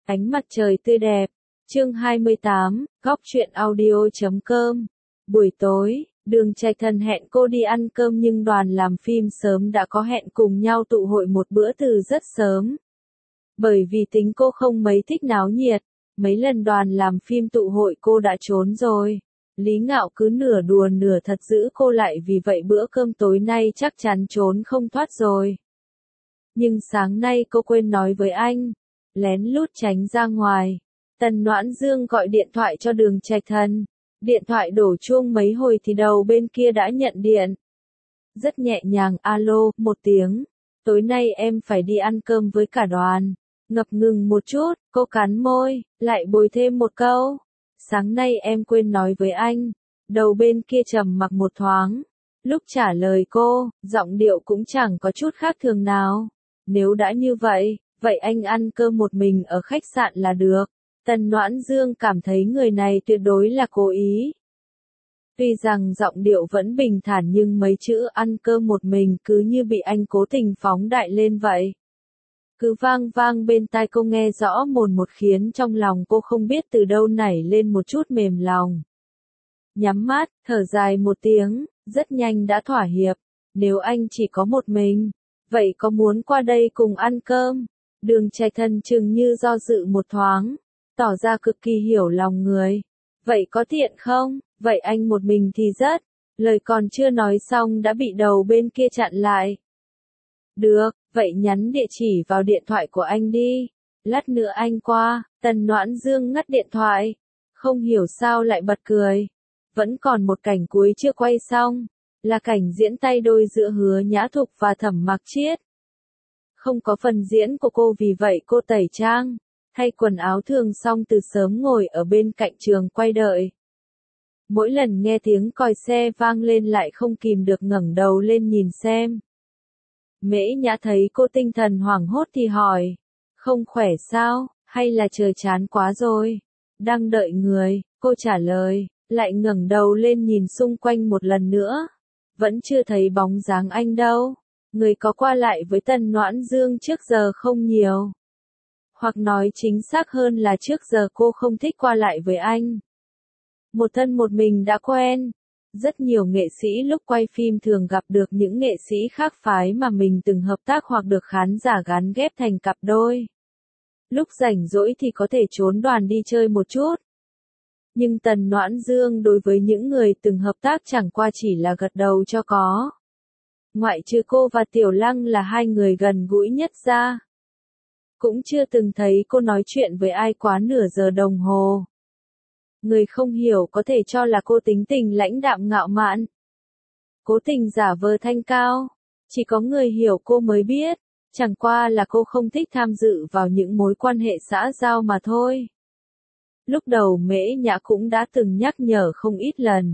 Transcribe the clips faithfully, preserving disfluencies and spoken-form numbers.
Ánh mặt trời tươi đẹp. Chương hai mươi tám, góc truyện audio chấm com. Buổi tối, Đường Trạch Thần hẹn cô đi ăn cơm nhưng đoàn làm phim sớm đã có hẹn cùng nhau tụ hội một bữa từ rất sớm. Bởi vì tính cô không mấy thích náo nhiệt, mấy lần đoàn làm phim tụ hội cô đã trốn rồi. Lý Ngạo cứ nửa đùa nửa thật giữ cô lại, vì vậy bữa cơm tối nay chắc chắn trốn không thoát rồi. Nhưng sáng nay cô quên nói với anh, lén lút tránh ra ngoài. Tần Noãn Dương gọi điện thoại cho Đường Trạch Thần. Điện thoại đổ chuông mấy hồi thì đầu bên kia đã nhận điện. Rất nhẹ nhàng, alo, một tiếng. Tối nay em phải đi ăn cơm với cả đoàn. Ngập ngừng một chút, cô cắn môi, lại bồi thêm một câu. Sáng nay em quên nói với anh. Đầu bên kia trầm mặc một thoáng. Lúc trả lời cô, giọng điệu cũng chẳng có chút khác thường nào. Nếu đã như vậy, vậy anh ăn cơm một mình ở khách sạn là được. Tần Noãn Dương cảm thấy người này tuyệt đối là cố ý. Tuy rằng giọng điệu vẫn bình thản nhưng mấy chữ ăn cơm một mình cứ như bị anh cố tình phóng đại lên vậy. Cứ vang vang bên tai cô nghe rõ mồn một, khiến trong lòng cô không biết từ đâu nảy lên một chút mềm lòng. Nhắm mắt, thở dài một tiếng, rất nhanh đã thỏa hiệp. Nếu anh chỉ có một mình, vậy có muốn qua đây cùng ăn cơm? Đường Trạch Thần chừng như do dự một thoáng, tỏ ra cực kỳ hiểu lòng người. Vậy có tiện không? Vậy anh một mình thì rất. Lời còn chưa nói xong đã bị đầu bên kia chặn lại. Được, vậy nhắn địa chỉ vào điện thoại của anh đi. Lát nữa anh qua. Tần Noãn Dương ngắt điện thoại. Không hiểu sao lại bật cười. Vẫn còn một cảnh cuối chưa quay xong. Là cảnh diễn tay đôi giữa Hứa Nhã Thục và Thẩm Mạc Chiết. Không có phần diễn của cô, vì vậy cô tẩy trang, thay quần áo thường xong từ sớm ngồi ở bên cạnh trường quay đợi. Mỗi lần nghe tiếng còi xe vang lên lại không kìm được ngẩng đầu lên nhìn xem. Mễ Nhã thấy cô tinh thần hoảng hốt thì hỏi, không khỏe sao, hay là trời chán quá rồi? Đang đợi người, cô trả lời, lại ngẩng đầu lên nhìn xung quanh một lần nữa. Vẫn chưa thấy bóng dáng anh đâu. Người có qua lại với Tần Noãn Dương trước giờ không nhiều. Hoặc nói chính xác hơn là trước giờ cô không thích qua lại với anh. Một thân một mình đã quen. Rất nhiều nghệ sĩ lúc quay phim thường gặp được những nghệ sĩ khác phái mà mình từng hợp tác hoặc được khán giả gắn ghép thành cặp đôi. Lúc rảnh rỗi thì có thể trốn đoàn đi chơi một chút. Nhưng Tần Noãn Dương đối với những người từng hợp tác chẳng qua chỉ là gật đầu cho có. Ngoại trừ cô và Tiểu Lăng là hai người gần gũi nhất ra. Cũng chưa từng thấy cô nói chuyện với ai quá nửa giờ đồng hồ. Người không hiểu có thể cho là cô tính tình lãnh đạm ngạo mạn. Cố tình giả vờ thanh cao. Chỉ có người hiểu cô mới biết. Chẳng qua là cô không thích tham dự vào những mối quan hệ xã giao mà thôi. Lúc đầu Mễ Nhã cũng đã từng nhắc nhở không ít lần.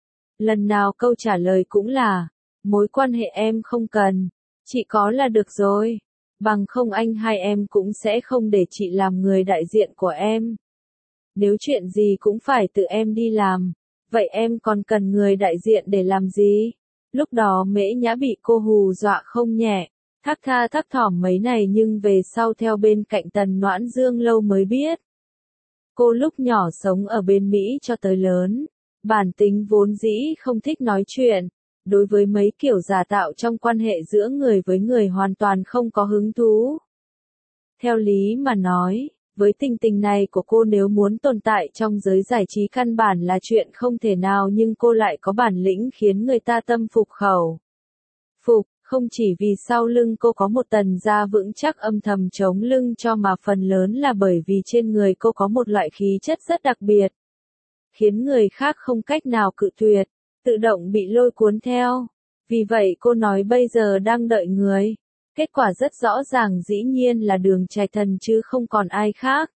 Lần nào câu trả lời cũng là, mối quan hệ em không cần, chị có là được rồi. Bằng không anh hai em cũng sẽ không để chị làm người đại diện của em. Nếu chuyện gì cũng phải tự em đi làm, vậy em còn cần người đại diện để làm gì? Lúc đó Mễ Nhã bị cô hù dọa không nhẹ, thắc tha thắc thỏm mấy này nhưng về sau theo bên cạnh Tần Noãn Dương lâu mới biết. Cô lúc nhỏ sống ở bên Mỹ cho tới lớn, bản tính vốn dĩ không thích nói chuyện, đối với mấy kiểu giả tạo trong quan hệ giữa người với người hoàn toàn không có hứng thú. Theo lý mà nói, với tình tình này của cô nếu muốn tồn tại trong giới giải trí căn bản là chuyện không thể nào, nhưng cô lại có bản lĩnh khiến người ta tâm phục khẩu phục. Không chỉ vì sau lưng cô có một tần gia vững chắc âm thầm chống lưng cho, mà phần lớn là bởi vì trên người cô có một loại khí chất rất đặc biệt, khiến người khác không cách nào cự tuyệt, tự động bị lôi cuốn theo. Vì vậy cô nói bây giờ đang đợi người. Kết quả rất rõ ràng, dĩ nhiên là Đường Trạch Thần chứ không còn ai khác.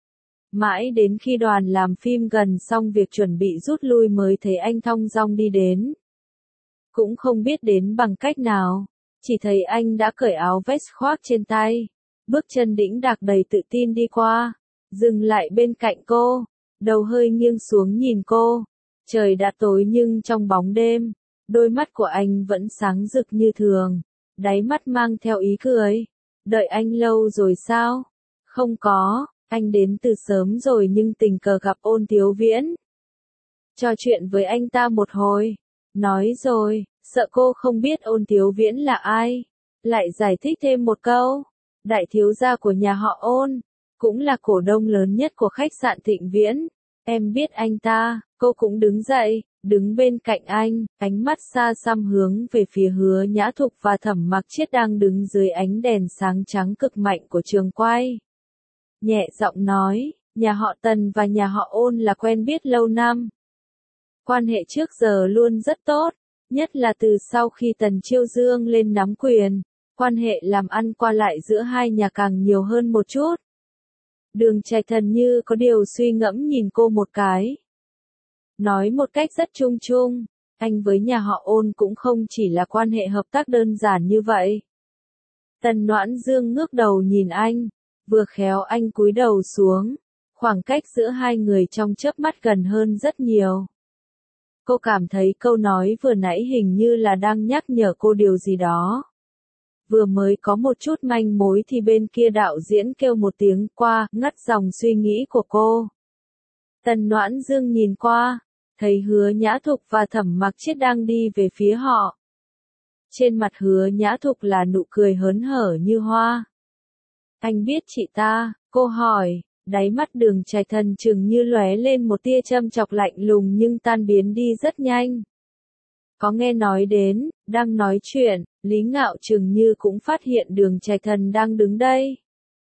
Mãi đến khi đoàn làm phim gần xong việc chuẩn bị rút lui mới thấy anh thong dong đi đến. Cũng không biết đến bằng cách nào, chỉ thấy anh đã cởi áo vest khoác trên tay, bước chân đĩnh đạc đầy tự tin đi qua, dừng lại bên cạnh cô, đầu hơi nghiêng xuống nhìn cô. Trời đã tối nhưng trong bóng đêm, đôi mắt của anh vẫn sáng rực như thường, đáy mắt mang theo ý cười. Đợi anh lâu rồi sao? Không có, Anh đến từ sớm rồi nhưng tình cờ gặp Ôn Tiếu Viễn. Trò chuyện với anh ta một hồi. Nói rồi, sợ cô không biết Ôn Tiếu Viễn là ai. Lại giải thích thêm một câu. Đại thiếu gia của nhà họ Ôn. Cũng là cổ đông lớn nhất của khách sạn Thịnh Viễn. Em biết anh ta. Cô cũng đứng dậy, đứng bên cạnh anh, ánh mắt xa xăm hướng về phía Hứa Nhã Thục và Thẩm Mặc Chiết đang đứng dưới ánh đèn sáng trắng cực mạnh của trường quay. Nhẹ giọng nói, nhà họ Tần và nhà họ Ôn là quen biết lâu năm. Quan hệ trước giờ luôn rất tốt, nhất là từ sau khi Tần Chiêu Dương lên nắm quyền, quan hệ làm ăn qua lại giữa hai nhà càng nhiều hơn một chút. Đường Trạch Thần như có điều suy ngẫm nhìn cô một cái. Nói một cách rất chung chung, anh với nhà họ Ôn cũng không chỉ là quan hệ hợp tác đơn giản như vậy. Tần Noãn Dương ngước đầu nhìn anh, vừa khéo anh cúi đầu xuống, khoảng cách giữa hai người trong chớp mắt gần hơn rất nhiều. Cô cảm thấy câu nói vừa nãy hình như là đang nhắc nhở cô điều gì đó. Vừa mới có một chút manh mối thì bên kia đạo diễn kêu một tiếng qua, ngắt dòng suy nghĩ của cô. Tần Noãn Dương nhìn qua, thấy Hứa Nhã Thục và Thẩm Mặc Chiết đang đi về phía họ. Trên mặt Hứa Nhã Thục là nụ cười hớn hở như hoa. Anh biết chị ta, cô hỏi, đáy mắt Đường Trạch Thần chừng như lóe lên một tia châm chọc lạnh lùng nhưng tan biến đi rất nhanh. Có nghe nói đến, đang nói chuyện, Lý Ngạo chừng như cũng phát hiện Đường Trạch Thần đang đứng đây.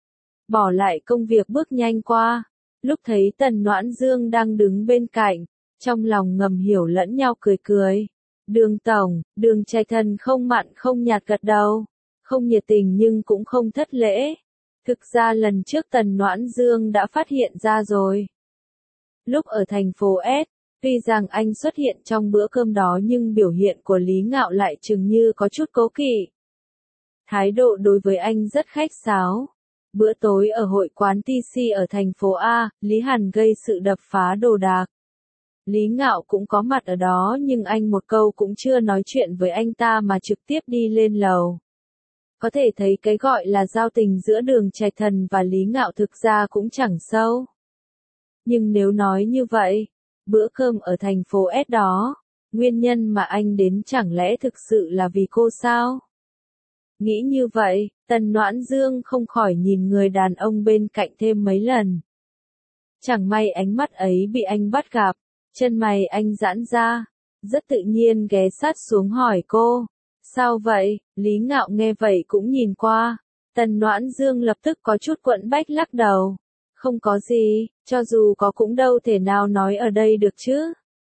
Bỏ lại công việc bước nhanh qua, lúc thấy Tần Noãn Dương đang đứng bên cạnh, trong lòng ngầm hiểu lẫn nhau cười cười. Đường tổng, Đường Trạch Thần không mặn không nhạt gật đầu, không nhiệt tình nhưng cũng không thất lễ. Thực ra lần trước Tần Noãn Dương đã phát hiện ra rồi. Lúc ở thành phố S, tuy rằng anh xuất hiện trong bữa cơm đó nhưng biểu hiện của Lý Ngạo lại chừng như có chút cố kỵ. Thái độ đối với anh rất khách sáo. Bữa tối ở hội quán tê xê ở thành phố A, Lý Hàn gây sự đập phá đồ đạc. Lý Ngạo cũng có mặt ở đó nhưng anh một câu cũng chưa nói chuyện với anh ta mà trực tiếp đi lên lầu. Có thể thấy cái gọi là giao tình giữa Đường Trạch Thần và Lý Ngạo thực ra cũng chẳng sâu. Nhưng nếu nói như vậy, bữa cơm ở thành phố S đó, nguyên nhân mà anh đến chẳng lẽ thực sự là vì cô sao? Nghĩ như vậy, Tần Noãn Dương không khỏi nhìn người đàn ông bên cạnh thêm mấy lần. Chẳng may ánh mắt ấy bị anh bắt gặp, chân mày anh giãn ra, rất tự nhiên ghé sát xuống hỏi cô. Sao vậy? Lý Ngạo nghe vậy cũng nhìn qua. Tần Noãn Dương lập tức có chút quẫn bách lắc đầu. Không có gì, cho dù có cũng đâu thể nào nói ở đây được chứ.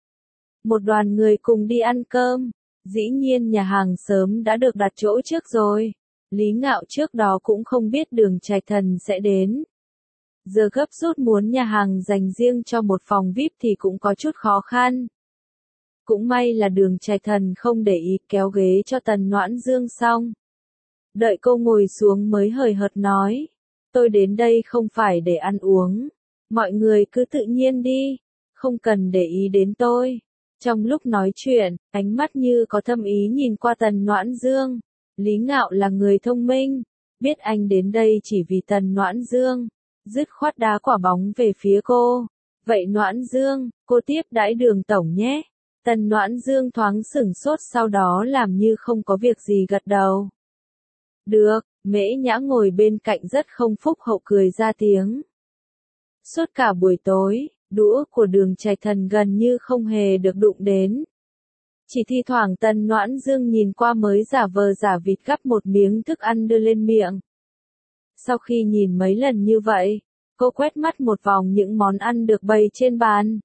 Một đoàn người cùng đi ăn cơm. Dĩ nhiên nhà hàng sớm đã được đặt chỗ trước rồi. Lý Ngạo trước đó cũng không biết Đường Trạch Thần sẽ đến. Giờ gấp rút muốn nhà hàng dành riêng cho một phòng vi ai pi thì cũng có chút khó khăn. Cũng may là Đường Trạch Thần không để ý kéo ghế cho Tần Noãn Dương xong. Đợi cô ngồi xuống mới hời hợt nói. Tôi đến đây không phải để ăn uống. Mọi người cứ tự nhiên đi. Không cần để ý đến tôi. Trong lúc nói chuyện, ánh mắt như có thâm ý nhìn qua Tần Noãn Dương. Lý Ngạo là người thông minh. Biết anh đến đây chỉ vì Tần Noãn Dương. Dứt khoát đá quả bóng về phía cô. Vậy Noãn Dương, cô tiếp đãi Đường tổng nhé. Tần Noãn Dương thoáng sửng sốt sau đó làm như không có việc gì gật đầu. Được, Mễ Nhã ngồi bên cạnh rất không phúc hậu cười ra tiếng. Suốt cả buổi tối, đũa của Đường Trạch Thần gần như không hề được đụng đến. Chỉ thi thoảng Tần Noãn Dương nhìn qua mới giả vờ giả vịt gắp một miếng thức ăn đưa lên miệng. Sau khi nhìn mấy lần như vậy, cô quét mắt một vòng những món ăn được bày trên bàn.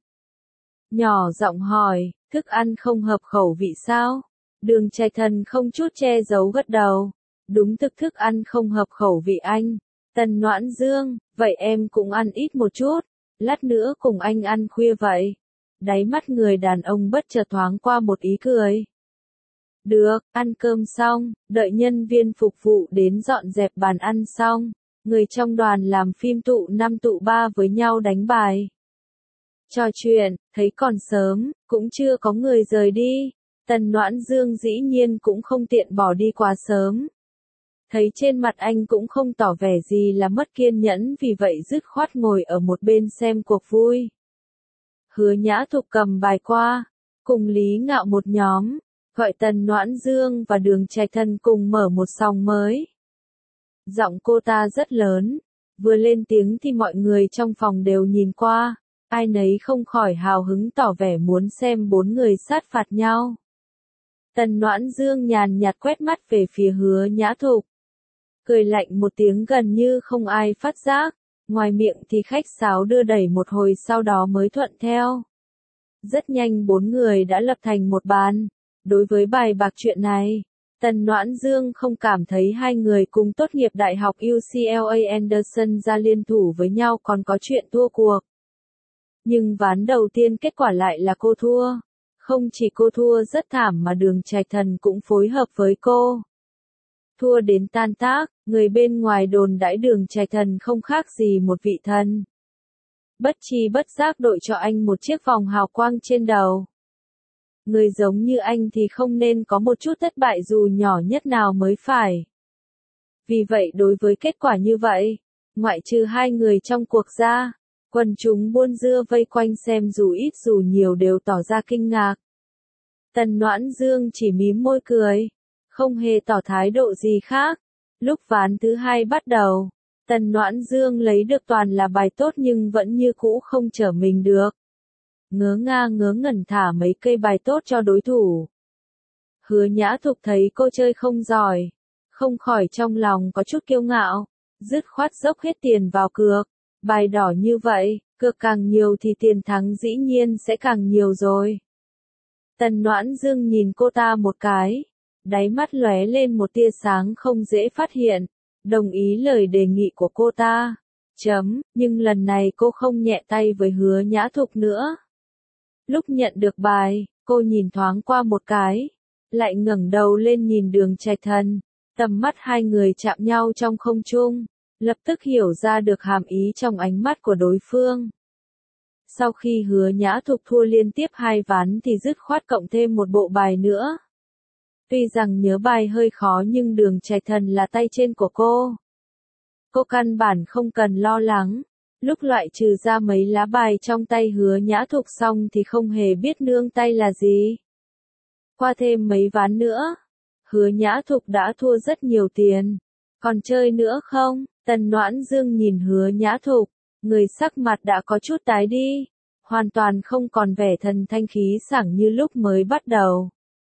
Nhỏ giọng hỏi, thức ăn không hợp khẩu vị sao? Đường Trạch Thần không chút che giấu gật đầu. Đúng thực thức ăn không hợp khẩu vị anh. Tần Noãn Dương, vậy em cũng ăn ít một chút. Lát nữa cùng anh ăn khuya vậy. Đáy mắt người đàn ông bất chợt thoáng qua một ý cười. Được, ăn cơm xong, đợi nhân viên phục vụ đến dọn dẹp bàn ăn xong. Người trong đoàn làm phim tụ năm tụ ba với nhau đánh bài. Trò chuyện, thấy còn sớm, cũng chưa có người rời đi. Tần Noãn Dương dĩ nhiên cũng không tiện bỏ đi quá sớm. Thấy trên mặt anh cũng không tỏ vẻ gì là mất kiên nhẫn, vì vậy dứt khoát ngồi ở một bên xem cuộc vui. Hứa Nhã Thục cầm bài qua, cùng Lý Ngạo một nhóm, gọi Tần Noãn Dương và Đường Trạch Thần cùng mở một sòng mới. Giọng cô ta rất lớn, vừa lên tiếng thì mọi người trong phòng đều nhìn qua, ai nấy không khỏi hào hứng tỏ vẻ muốn xem bốn người sát phạt nhau. Tần Noãn Dương nhàn nhạt quét mắt về phía Hứa Nhã Thục, cười lạnh một tiếng gần như không ai phát giác, ngoài miệng thì khách sáo đưa đẩy một hồi sau đó mới thuận theo. Rất nhanh bốn người đã lập thành một bàn. Đối với bài bạc chuyện này, Tần Noãn Dương không cảm thấy hai người cùng tốt nghiệp đại học u xê lờ a Anderson ra liên thủ với nhau còn có chuyện thua cuộc. Nhưng ván đầu tiên kết quả lại là cô thua. Không chỉ cô thua rất thảm mà Đường Trạch Thần cũng phối hợp với cô. Thua đến tan tác, người bên ngoài đồn đãi Đường Trạch Thần không khác gì một vị thần. Bất tri bất giác đội cho anh một chiếc vòng hào quang trên đầu. Người giống như anh thì không nên có một chút thất bại dù nhỏ nhất nào mới phải. Vì vậy đối với kết quả như vậy, ngoại trừ hai người trong cuộc ra, quần chúng buôn dưa vây quanh xem dù ít dù nhiều đều tỏ ra kinh ngạc. Tần Noãn Dương chỉ mím môi cười, không hề tỏ thái độ gì khác. Lúc ván thứ hai bắt đầu, Tần Noãn Dương lấy được toàn là bài tốt nhưng vẫn như cũ không trở mình được. Ngớ nga ngớ ngẩn thả mấy cây bài tốt cho đối thủ. Hứa Nhã Thục thấy cô chơi không giỏi, không khỏi trong lòng có chút kiêu ngạo, dứt khoát dốc hết tiền vào cược. Bài đỏ như vậy, cược càng nhiều thì tiền thắng dĩ nhiên sẽ càng nhiều rồi. Tần Noãn Dương nhìn cô ta một cái, đáy mắt lóe lên một tia sáng không dễ phát hiện, đồng ý lời đề nghị của cô ta. Chấm, nhưng lần này cô không nhẹ tay với Hứa Nhã Thục nữa. Lúc nhận được bài, cô nhìn thoáng qua một cái, lại ngẩng đầu lên nhìn Đường Trạch Thần, tầm mắt hai người chạm nhau trong không trung, lập tức hiểu ra được hàm ý trong ánh mắt của đối phương. Sau khi Hứa Nhã Thục thua liên tiếp hai ván thì dứt khoát cộng thêm một bộ bài nữa. Tuy rằng nhớ bài hơi khó nhưng Đường Trạch Thần là tay trên của cô. Cô căn bản không cần lo lắng. Lúc loại trừ ra mấy lá bài trong tay Hứa Nhã Thục xong thì không hề biết nương tay là gì. Qua thêm mấy ván nữa, Hứa Nhã Thục đã thua rất nhiều tiền. Còn chơi nữa không? Tần Noãn Dương nhìn Hứa Nhã Thục, người sắc mặt đã có chút tái đi, hoàn toàn không còn vẻ thần thanh khí sảng như lúc mới bắt đầu.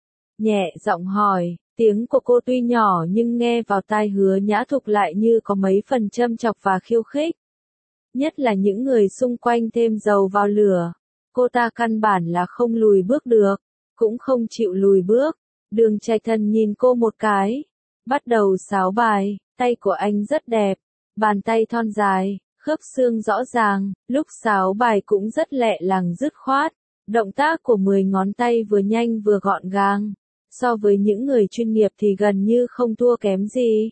Nhẹ giọng hỏi, tiếng của cô tuy nhỏ nhưng nghe vào tai Hứa Nhã Thục lại như có mấy phần châm chọc và khiêu khích. Nhất là những người xung quanh thêm dầu vào lửa. Cô ta căn bản là không lùi bước được, cũng không chịu lùi bước. Đường Trạch Thần nhìn cô một cái, bắt đầu sáo bài, tay của anh rất đẹp, bàn tay thon dài, khớp xương rõ ràng, lúc sáo bài cũng rất lẹ làng dứt khoát. Động tác của mười ngón tay vừa nhanh vừa gọn gàng, so với những người chuyên nghiệp thì gần như không thua kém gì.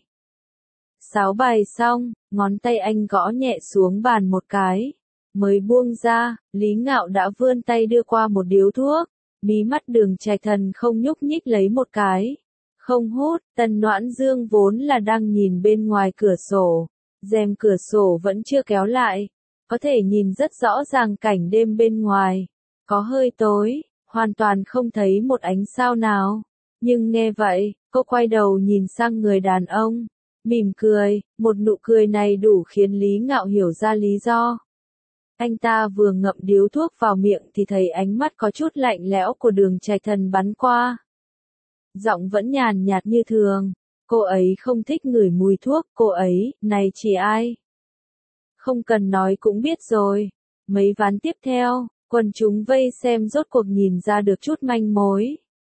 Sáo bài xong, ngón tay anh gõ nhẹ xuống bàn một cái. Mới buông ra, Lý Ngạo đã vươn tay đưa qua một điếu thuốc. Mí mắt Đường Trạch Thần không nhúc nhích lấy một cái. Không hút, Tần Noãn Dương vốn là đang nhìn bên ngoài cửa sổ. Rèm cửa sổ vẫn chưa kéo lại. Có thể nhìn rất rõ ràng cảnh đêm bên ngoài. Có hơi tối, hoàn toàn không thấy một ánh sao nào. Nhưng nghe vậy, cô quay đầu nhìn sang người đàn ông. Mỉm cười, một nụ cười này đủ khiến Lý Ngạo hiểu ra lý do. Anh ta vừa ngậm điếu thuốc vào miệng thì thấy ánh mắt có chút lạnh lẽo của Đường Trạch Thần bắn qua. Giọng vẫn nhàn nhạt như thường, cô ấy không thích ngửi mùi thuốc, cô ấy, này chỉ ai? Không cần nói cũng biết rồi. Mấy ván tiếp theo, quần chúng vây xem rốt cuộc nhìn ra được chút manh mối.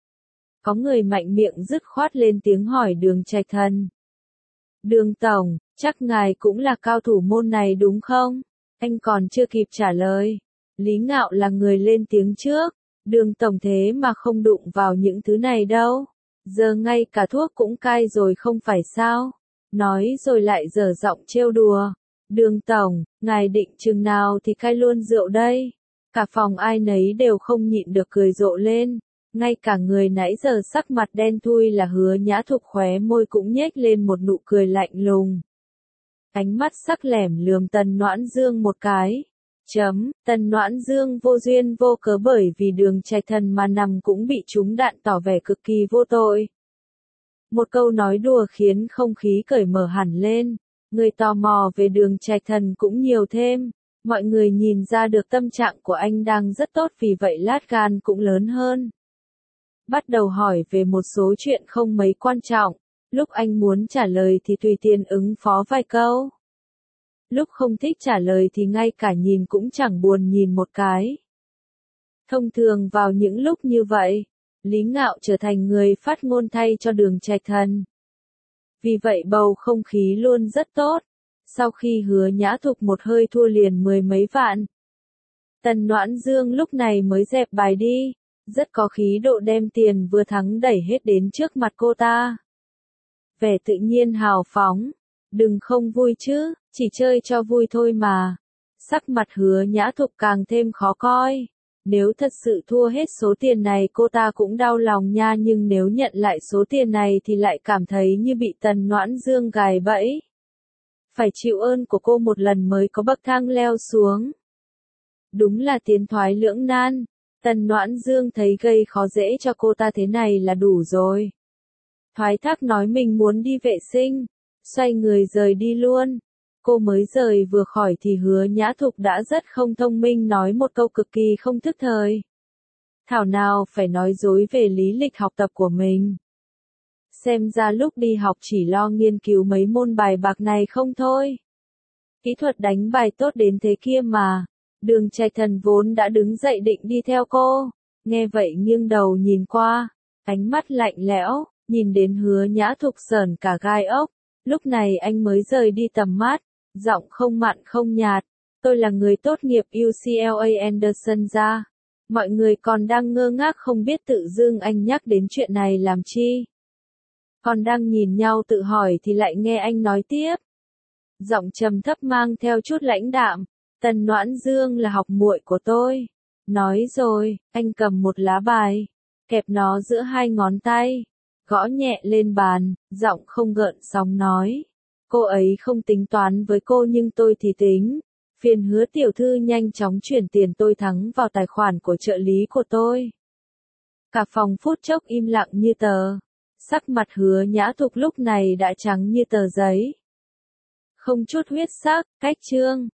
Có người mạnh miệng dứt khoát lên tiếng hỏi Đường Trạch Thần. Đường Tổng, chắc ngài cũng là cao thủ môn này đúng không? Anh còn chưa kịp trả lời. Lý Ngạo là người lên tiếng trước. Đường Tổng thế mà không đụng vào những thứ này đâu. Giờ ngay cả thuốc cũng cai rồi không phải sao? Nói rồi lại dở giọng trêu đùa. Đường Tổng, ngài định chừng nào thì cai luôn rượu đây? Cả phòng ai nấy đều không nhịn được cười rộ lên. Ngay cả người nãy giờ sắc mặt đen thui là Hứa Nhã Thục khóe môi cũng nhếch lên một nụ cười lạnh lùng. Ánh mắt sắc lẻm lườm Tần Noãn Dương một cái. Chấm, Tần Noãn Dương vô duyên vô cớ bởi vì Đường Trạch Thần mà nằm cũng bị trúng đạn tỏ vẻ cực kỳ vô tội. Một câu nói đùa khiến không khí cởi mở hẳn lên, người tò mò về Đường Trạch Thần cũng nhiều thêm, mọi người nhìn ra được tâm trạng của anh đang rất tốt vì vậy lát gan cũng lớn hơn. Bắt đầu hỏi về một số chuyện không mấy quan trọng, lúc anh muốn trả lời thì tùy tiện ứng phó vài câu. Lúc không thích trả lời thì ngay cả nhìn cũng chẳng buồn nhìn một cái. Thông thường vào những lúc như vậy, Lý Ngạo trở thành người phát ngôn thay cho Đường Trạch Thần. Vì vậy bầu không khí luôn rất tốt, sau khi Hứa Nhã Thục một hơi thua liền mười mấy vạn. Tần Noãn Dương lúc này mới dẹp bài đi, rất có khí độ đem tiền vừa thắng đẩy hết đến trước mặt cô ta. Vẻ tự nhiên hào phóng, đừng không vui chứ, chỉ chơi cho vui thôi mà. Sắc mặt Hứa Nhã Thục càng thêm khó coi. Nếu thật sự thua hết số tiền này cô ta cũng đau lòng nha, nhưng nếu nhận lại số tiền này thì lại cảm thấy như bị Tần Noãn Dương gài bẫy. Phải chịu ơn của cô một lần mới có bậc thang leo xuống. Đúng là tiến thoái lưỡng nan, Tần Noãn Dương thấy gây khó dễ cho cô ta thế này là đủ rồi. Thoái thác nói mình muốn đi vệ sinh, xoay người rời đi luôn. Cô mới rời vừa khỏi thì Hứa Nhã Thục đã rất không thông minh nói một câu cực kỳ không thức thời. Thảo nào phải nói dối về lý lịch học tập của mình. Xem ra lúc đi học chỉ lo nghiên cứu mấy môn bài bạc này không thôi. Kỹ thuật đánh bài tốt đến thế kia mà. Đường Trạch Thần vốn đã đứng dậy định đi theo cô. Nghe vậy nghiêng đầu nhìn qua. Ánh mắt lạnh lẽo, nhìn đến Hứa Nhã Thục sởn cả gai ốc. Lúc này anh mới rời đi tầm mắt. Giọng không mặn không nhạt. Tôi là người tốt nghiệp u xê lờ a Anderson ra. Mọi người còn đang ngơ ngác không biết tự dưng anh nhắc đến chuyện này làm chi. Còn đang nhìn nhau tự hỏi thì lại nghe anh nói tiếp. Giọng trầm thấp mang theo chút lãnh đạm. Tần Noãn Dương là học muội của tôi. Nói rồi, anh cầm một lá bài. Kẹp nó giữa hai ngón tay. Gõ nhẹ lên bàn, giọng không gợn sóng nói. Cô ấy không tính toán với cô nhưng tôi thì tính. Phiền Hứa tiểu thư nhanh chóng chuyển tiền tôi thắng vào tài khoản của trợ lý của tôi. Cả phòng phút chốc im lặng như tờ. Sắc mặt Hứa Nhã Thục lúc này đã trắng như tờ giấy. Không chút huyết sắc, cách chương.